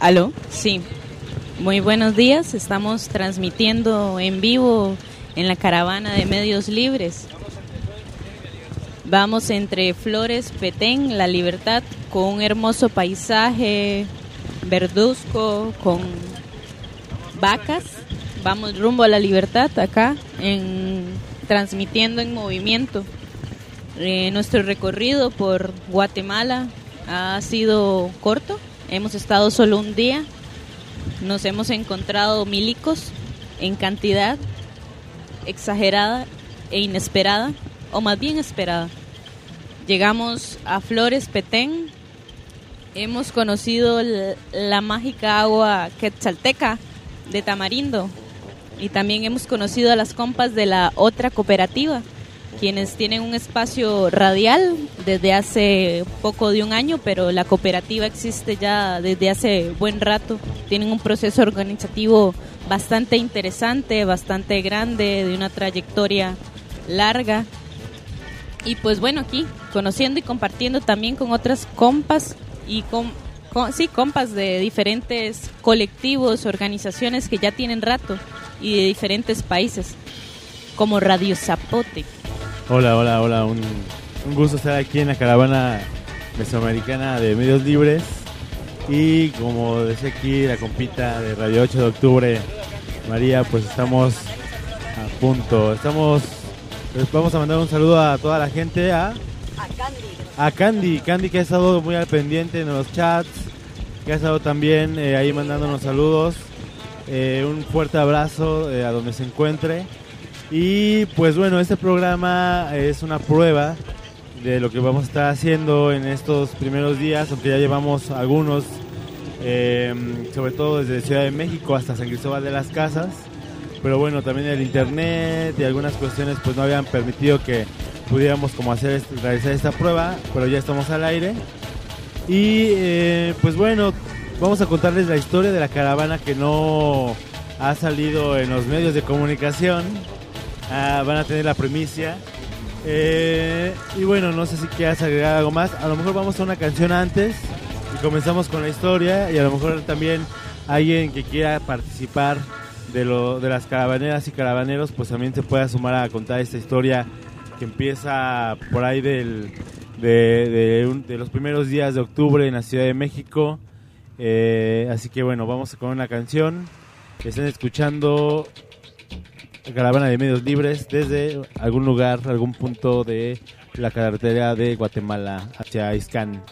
¿Aló? Sí. Muy buenos días. Estamos transmitiendo en vivo en la caravana de Medios Libres. Vamos entre Flores, Petén, La Libertad, con un hermoso paisaje verduzco, con vacas. Vamos rumbo a La Libertad acá, transmitiendo en movimiento. Nuestro recorrido por Guatemala ha sido corto. Hemos estado solo un día. Nos hemos encontrado milicos en cantidad exagerada e inesperada, o más bien esperada. Llegamos a Flores, Petén. Hemos conocido la mágica agua quetzalteca de Tamarindo. Y también hemos conocido a las compas de la otra cooperativa, quienes tienen un espacio radial desde hace poco de un año, pero la cooperativa existe ya desde hace buen rato. Tienen un proceso organizativo bastante interesante, bastante grande, de una trayectoria larga. Y pues bueno, aquí conociendo y compartiendo también con otras compas y compas de diferentes colectivos, organizaciones que ya tienen rato y de diferentes países, como Radio Zapote. Hola, un gusto estar aquí en la caravana mesoamericana de Medios Libres. Y como decía aquí la compita de Radio 8 de Octubre, María, pues estamos a punto. Les vamos a mandar un saludo a toda la gente, a Candy, que ha estado muy al pendiente en los chats, que ha estado también ahí mandándonos saludos. Un fuerte abrazo a donde se encuentre. Y pues bueno, este programa es una prueba de lo que vamos a estar haciendo en estos primeros días, aunque ya llevamos algunos, sobre todo desde Ciudad de México hasta San Cristóbal de las Casas. Pero bueno, también el internet y algunas cuestiones pues no habían permitido que pudiéramos como realizar esta prueba, pero ya estamos al aire. Y pues bueno, vamos a contarles la historia de la caravana que no ha salido en los medios de comunicación. Van a tener la primicia. Y bueno, no sé si quieras agregar algo más. A lo mejor vamos a una canción antes y comenzamos con la historia. Y a lo mejor también alguien que quiera participar de las caravaneras y caravaneros, pues también se pueda sumar a contar esta historia que empieza por ahí de los primeros días de octubre en la Ciudad de México. Así que bueno, vamos con una canción. Estén escuchando Caravana de Medios Libres desde algún lugar, algún punto de la carretera de Guatemala hacia Ixcán.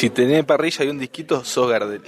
Si tenés parrilla y un disquito, sos Gardel.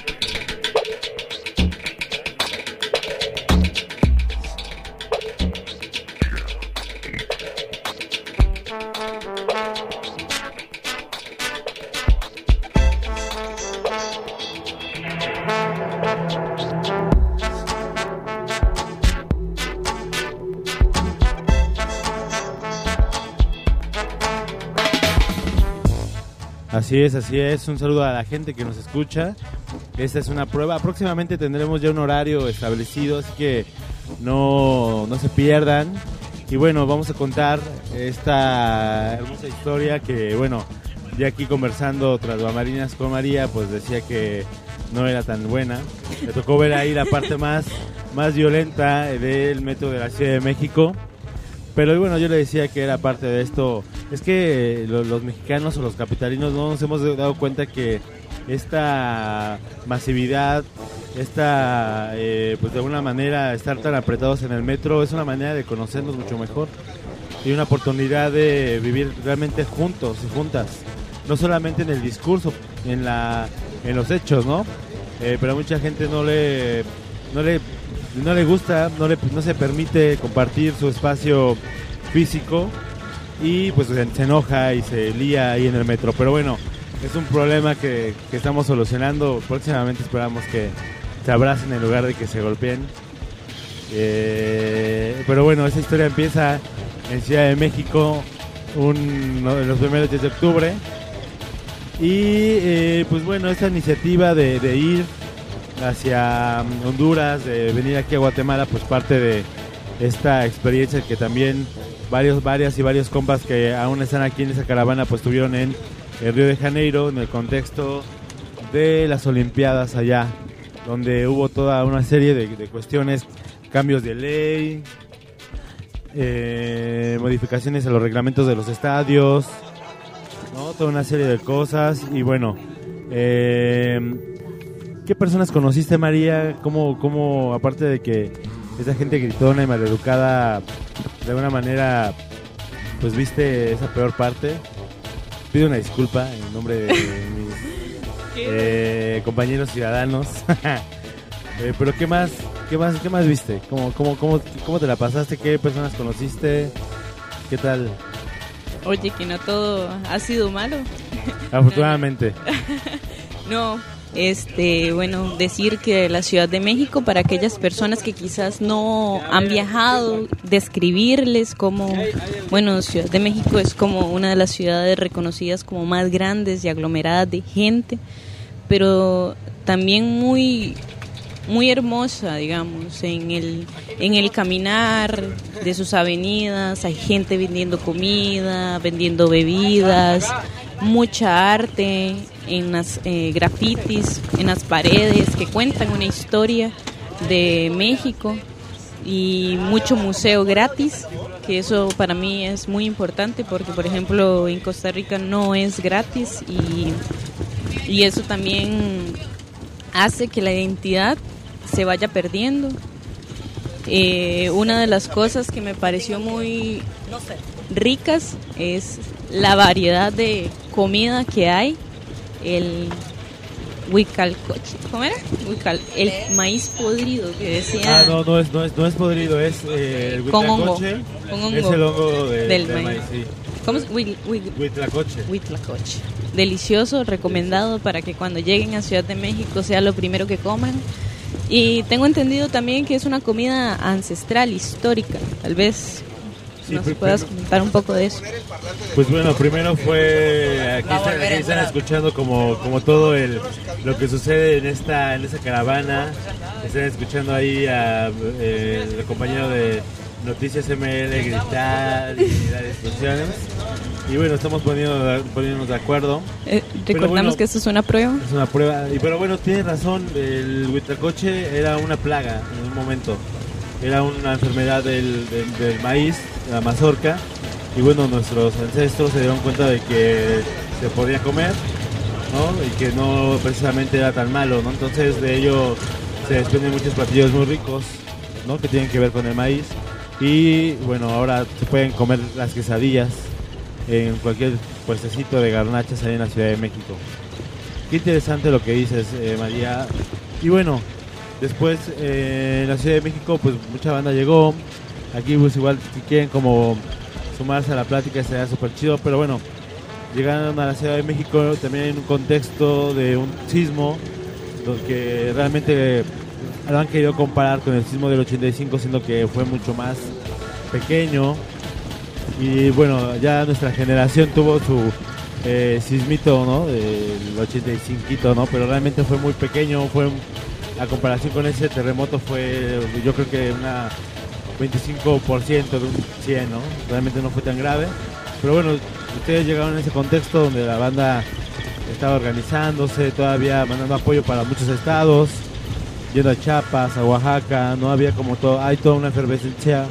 Así es. Un saludo a la gente que nos escucha. Esta es una prueba. Próximamente tendremos ya un horario establecido, así que no se pierdan. Y bueno, vamos a contar esta hermosa historia que, bueno, ya aquí conversando tras bambalinas con María, pues decía que no era tan buena. Me tocó ver ahí la parte más violenta del metro de la Ciudad de México. Pero bueno, yo le decía que era parte de esto. Es que los mexicanos o los capitalinos no nos hemos dado cuenta que esta masividad, pues de alguna manera estar tan apretados en el metro es una manera de conocernos mucho mejor y una oportunidad de vivir realmente juntos y juntas, no solamente en el discurso, en los hechos, ¿no? Pero a mucha gente no le gusta, no se permite compartir su espacio físico y pues se enoja y se lía ahí en el metro. Pero bueno, es un problema que estamos solucionando. Próximamente esperamos que se abracen en lugar de que se golpeen. Pero bueno, esa historia empieza en Ciudad de México en los primeros días de octubre. Y pues bueno, esta iniciativa de ir hacia Honduras, de venir aquí a Guatemala, pues parte de esta experiencia que también varios compas que aún están aquí en esa caravana pues tuvieron en el Río de Janeiro, en el contexto de las Olimpiadas allá, donde hubo toda una serie de cuestiones, cambios de ley, modificaciones a los reglamentos de los estadios, ¿no? Toda una serie de cosas. Y bueno, ¿qué personas conociste, María? ¿Cómo, aparte de que esa gente gritona y maleducada, de alguna manera, pues viste esa peor parte? Pido una disculpa en nombre de mis compañeros ciudadanos. Pero ¿qué más viste? ¿Cómo te la pasaste? ¿Qué personas conociste? ¿Qué tal? Oye, que no todo ha sido malo. Afortunadamente. No, bueno, decir que la Ciudad de México, para aquellas personas que quizás no han viajado, describirles como, bueno, Ciudad de México es como una de las ciudades reconocidas como más grandes y aglomeradas de gente, pero también muy hermosa, digamos, en el caminar de sus avenidas. Hay gente vendiendo comida, vendiendo bebidas, mucha arte en las grafitis, en las paredes que cuentan una historia de México, y mucho museo gratis, que eso para mí es muy importante porque, por ejemplo, en Costa Rica no es gratis, y eso también hace que la identidad se vaya perdiendo. Una de las cosas que me pareció muy ricas es la variedad de comida que hay. El huicalcoche, ¿cómo era? El maíz podrido que decía. No es podrido, es el huitlacoche. Con hongo. Es el hongo del maíz, sí. ¿Cómo es? Huitlacoche. Delicioso, recomendado para que cuando lleguen a Ciudad de México sea lo primero que coman. Y tengo entendido también que es una comida ancestral, histórica. Tal vez nos puedas comentar un poco de eso. Pues bueno, primero fue aquí están escuchando como todo lo que sucede en esta caravana. Están escuchando ahí a el compañero de Noticias ML gritar y dar instrucciones. Y bueno, estamos poniéndonos de acuerdo. Recordamos que esto es una prueba. Es una prueba. Pero bueno, tienes razón, el huitlacoche era una plaga en un momento. Era una enfermedad del maíz, la mazorca. Y bueno, nuestros ancestros se dieron cuenta de que se podía comer, ¿no? Y que no precisamente era tan malo, ¿no? Entonces de ello se desprenden muchos platillos muy ricos, ¿no? Que tienen que ver con el maíz. Y bueno, ahora se pueden comer las quesadillas en cualquier puestecito de garnachas ahí en la Ciudad de México. qué interesante lo que dices, María. Y bueno, después en la Ciudad de México pues mucha banda llegó. Aquí pues igual si quieren como sumarse a la plática sería súper chido, pero bueno, llegaron a la Ciudad de México también en un contexto de un sismo, que realmente lo han querido comparar con el sismo del 85, siendo que fue mucho más pequeño. Y bueno, ya nuestra generación tuvo su sismito, ¿no? Del 85, ¿no? Pero realmente fue muy pequeño, la comparación con ese terremoto fue, yo creo que una 25% de un 100, ¿no? Realmente no fue tan grave. Pero bueno, ustedes llegaron en ese contexto donde la banda estaba organizándose, todavía mandando apoyo para muchos estados, yendo a Chiapas, a Oaxaca, no había como todo, hay toda una efervescencia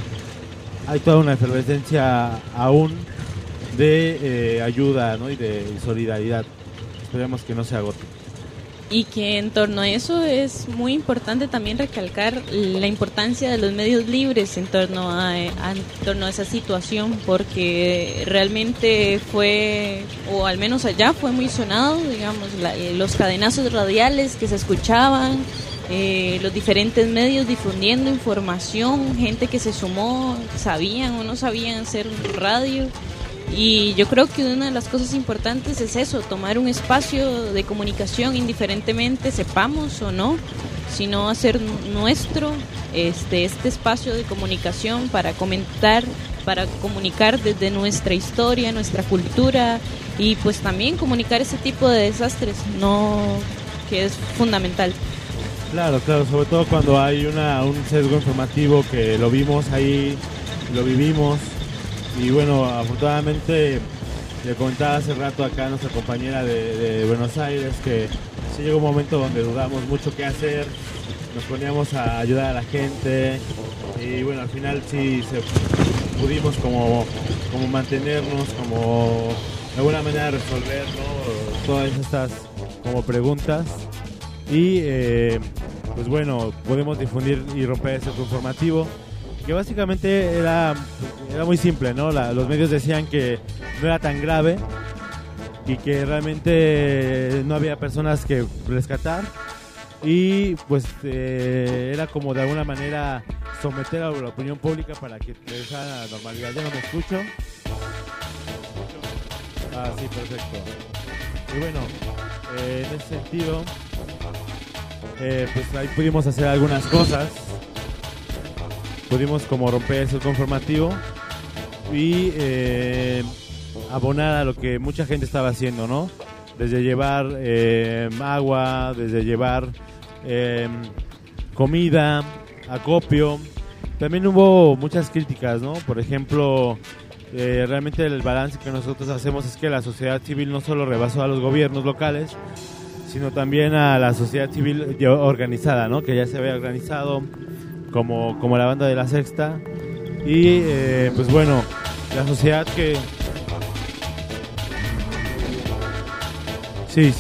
aún de ayuda, ¿no? Y de solidaridad. Esperemos que no se agote. Y que en torno a eso es muy importante también recalcar la importancia de los medios libres en torno a esa situación, porque realmente fue, o al menos allá fue muy sonado, digamos, los cadenazos radiales que se escuchaban, los diferentes medios difundiendo información, gente que se sumó, sabían o no sabían hacer radio. Y yo creo que una de las cosas importantes es eso, tomar un espacio de comunicación indiferentemente sepamos o no, sino hacer nuestro este espacio de comunicación para comentar, para comunicar desde nuestra historia, nuestra cultura y pues también comunicar ese tipo de desastres, no, que es fundamental. Claro, sobre todo cuando hay un sesgo informativo que lo vimos ahí, lo vivimos. Y bueno, afortunadamente le comentaba hace rato acá a nuestra compañera de Buenos Aires que sí llegó un momento donde dudamos mucho qué hacer, nos poníamos a ayudar a la gente y bueno, al final sí pudimos como mantenernos, como de alguna manera resolver, ¿no? Todas estas como preguntas y pues bueno, podemos difundir y romper ese informativo. Que básicamente era muy simple, ¿no? Los medios decían que no era tan grave y que realmente no había personas que rescatar y pues era como de alguna manera someter a la opinión pública para que regresara a la normalidad. Ya no me escucho. Ah, sí, perfecto. Y bueno, en ese sentido, pues ahí pudimos hacer algunas cosas. Pudimos como romper ese informativo y abonar a lo que mucha gente estaba haciendo, ¿no? Desde llevar agua, desde llevar comida, acopio. También hubo muchas críticas, ¿no? Por ejemplo, realmente el balance que nosotros hacemos es que la sociedad civil no solo rebasó a los gobiernos locales, sino también a la sociedad civil organizada, ¿no? Que ya se había organizado como la banda de La Sexta y pues bueno, la sociedad que sí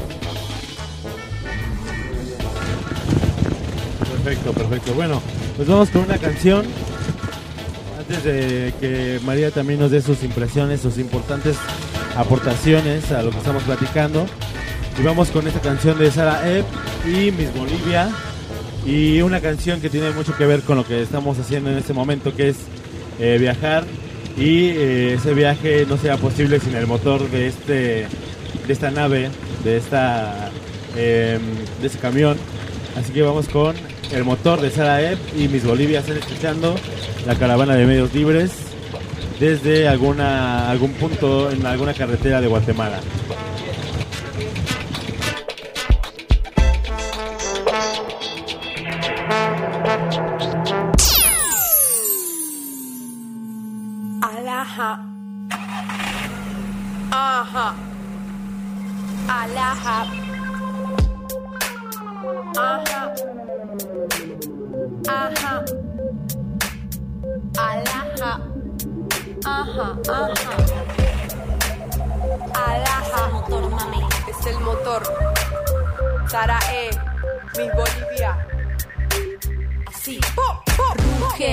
perfecto, bueno, pues vamos con una canción antes de que María también nos dé sus impresiones, sus importantes aportaciones a lo que estamos platicando y vamos con esta canción de Sara Epp y Miss Bolivia. Y una canción que tiene mucho que ver con lo que estamos haciendo en este momento, que es viajar. Y ese viaje no sería posible sin el motor de esta nave, de ese camión. Así que vamos con el motor de Sara Epp y Miss Bolivia. Están escuchando la caravana de medios libres desde algún punto en alguna carretera de Guatemala. Es el motor. Sara Miss Bolivia. Así. Ruge el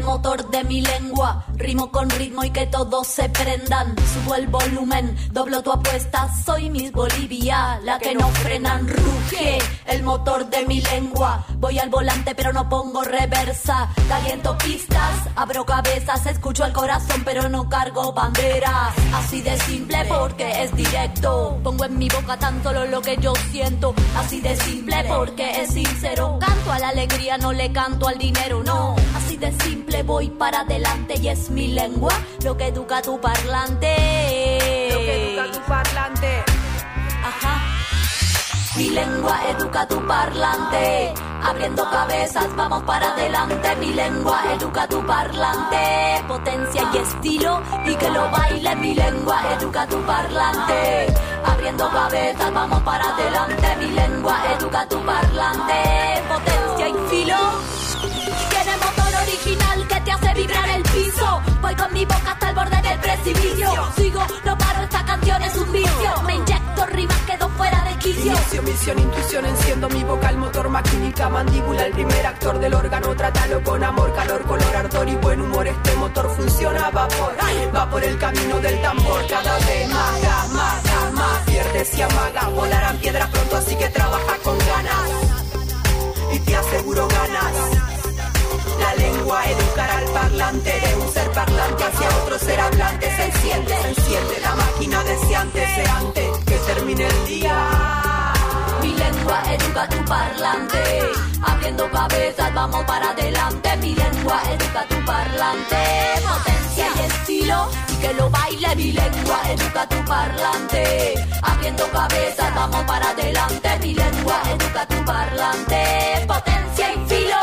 el motor de mi lengua. Rimo con ritmo y que todos se prendan. Subo el volumen, doblo tu apuesta. Soy Miss Bolivia, la que no frenan. Ruge el motor de mi lengua. Voy al volante pero no pongo reversa. Caliento pistas, abro cabezas. Escucho el corazón pero no cargo banderas. Así de simple porque es directo. Pongo en mi boca tan solo lo que yo siento. Así de simple porque es sincero. Canto a la alegría, no le canto al dinero, no. Así de simple voy para adelante y es mi lengua lo que educa tu parlante. Lo que educa tu parlante. Ajá. Mi lengua educa tu parlante. Abriendo cabezas, vamos para adelante. Mi lengua educa tu parlante. Potencia y estilo y que lo baile. Mi lengua educa tu parlante. Abriendo cabezas, vamos para adelante. Mi lengua educa tu parlante. Potencia y filo. Tiene motor original que te hace vibrar el piso. Voy con mi boca hasta el borde del precipicio. Sigo, no paro, esta canción es un vicio. Me inyecto rimas, quedo fuera de quicio. Inicio, misión, intuición, enciendo mi vocal, motor, maquínica, mandíbula. El primer actor del órgano, trátalo con amor, calor, color, ardor y buen humor. Este motor funciona a vapor, va por el camino del tambor. Cada vez más, pierde si amaga. Volarán piedras pronto, así que trabaja con ganas. Y te aseguro ganas. La lengua educará al parlante. De un ser parlante hacia otro ser hablante. Se enciende la máquina deseante que termine el día. Mi lengua educa tu parlante. Abriendo cabezas, vamos para adelante. Mi lengua educa tu parlante. Potencia y estilo y que lo baile. Mi lengua educa tu parlante. Abriendo cabezas, vamos para adelante. Mi lengua educa tu parlante. Potencia y filo.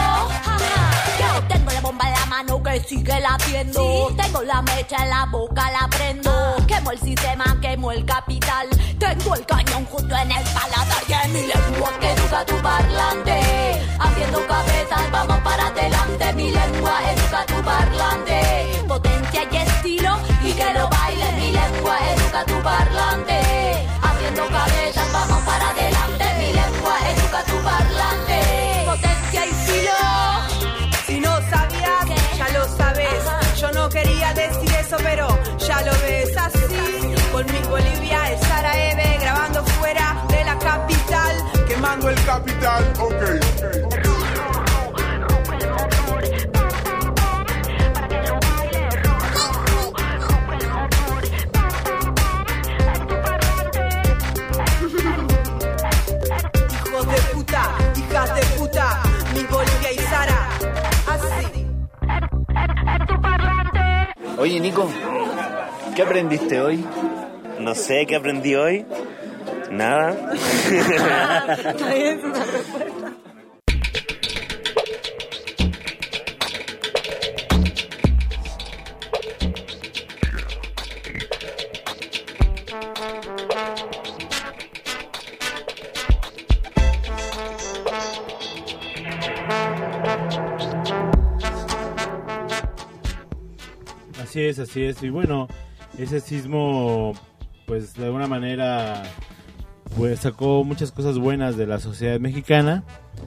Yo tengo la bomba en la mano que sigue latiendo. ¿Sí? Tengo la mecha en la boca, la prendo. Quemo el sistema, quemo el capital. Tengo el cañón justo en el paladar. Y en mi lengua que educa tu parlante. Abriendo cabezas, vamos para adelante. Mi lengua educa tu parlante. Potencia y estilo y que lo baile. Mi lengua educa tu parlante. Abriendo cabezas, vamos para adelante. Mi lengua educa tu parlante. Potencia y estilo. Si no sabías, ya lo sabes. Yo no quería decir eso, pero ya lo ves así. Con mi Bolivia es Sara Eve, grabando fuera de la capital. Quemando el capital, ok. Hijas de puta, mi Bolivia y Sara. Así. Oye, Nico, ¿qué aprendiste hoy? No sé qué aprendí hoy. Nada. Es una respuesta. Así es. Y bueno, ese sismo, pues de alguna manera, pues sacó muchas cosas buenas de la sociedad mexicana.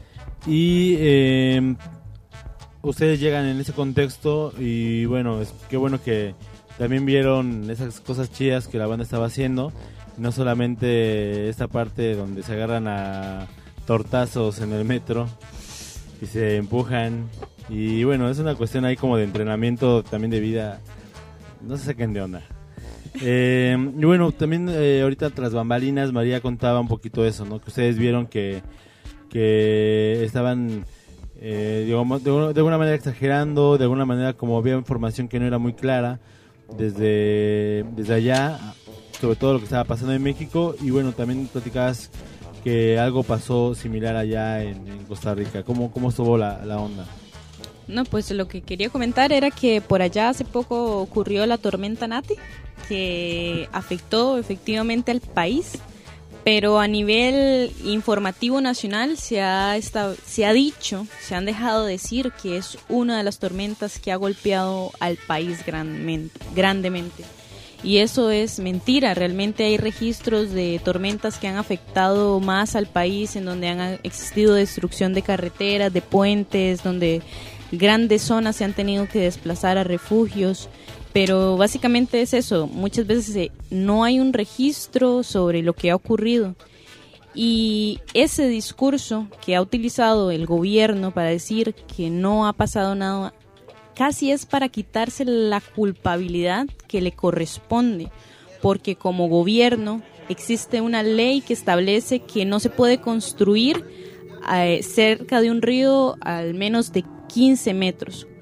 Y ustedes llegan en ese contexto y bueno, qué bueno que también vieron esas cosas chidas que la banda estaba haciendo. No solamente esta parte donde se agarran a tortazos en el metro y se empujan. Y bueno, es una cuestión ahí como de entrenamiento también de vida. No se saquen de onda. Y bueno, también ahorita tras bambalinas María contaba un poquito eso, ¿no? Que ustedes vieron que estaban digamos, de alguna manera exagerando, de alguna manera como había información que no era muy clara desde allá, sobre todo lo que estaba pasando en México. Y bueno, también platicabas que algo pasó similar allá en Costa Rica. ¿Cómo estuvo la onda? No, pues lo que quería comentar era que por allá hace poco ocurrió la tormenta Nati, que afectó efectivamente al país, pero a nivel informativo nacional se han dejado decir que es una de las tormentas que ha golpeado al país grandemente. Y eso es mentira. Realmente hay registros de tormentas que han afectado más al país, en donde han existido destrucción de carreteras, de puentes, donde grandes zonas se han tenido que desplazar a refugios, pero básicamente es eso, muchas veces no hay un registro sobre lo que ha ocurrido. Y ese discurso que ha utilizado el gobierno para decir que no ha pasado nada, casi es para quitarse la culpabilidad que le corresponde, porque como gobierno existe una ley que establece que no se puede construir cerca de un río al menos de 15 metros.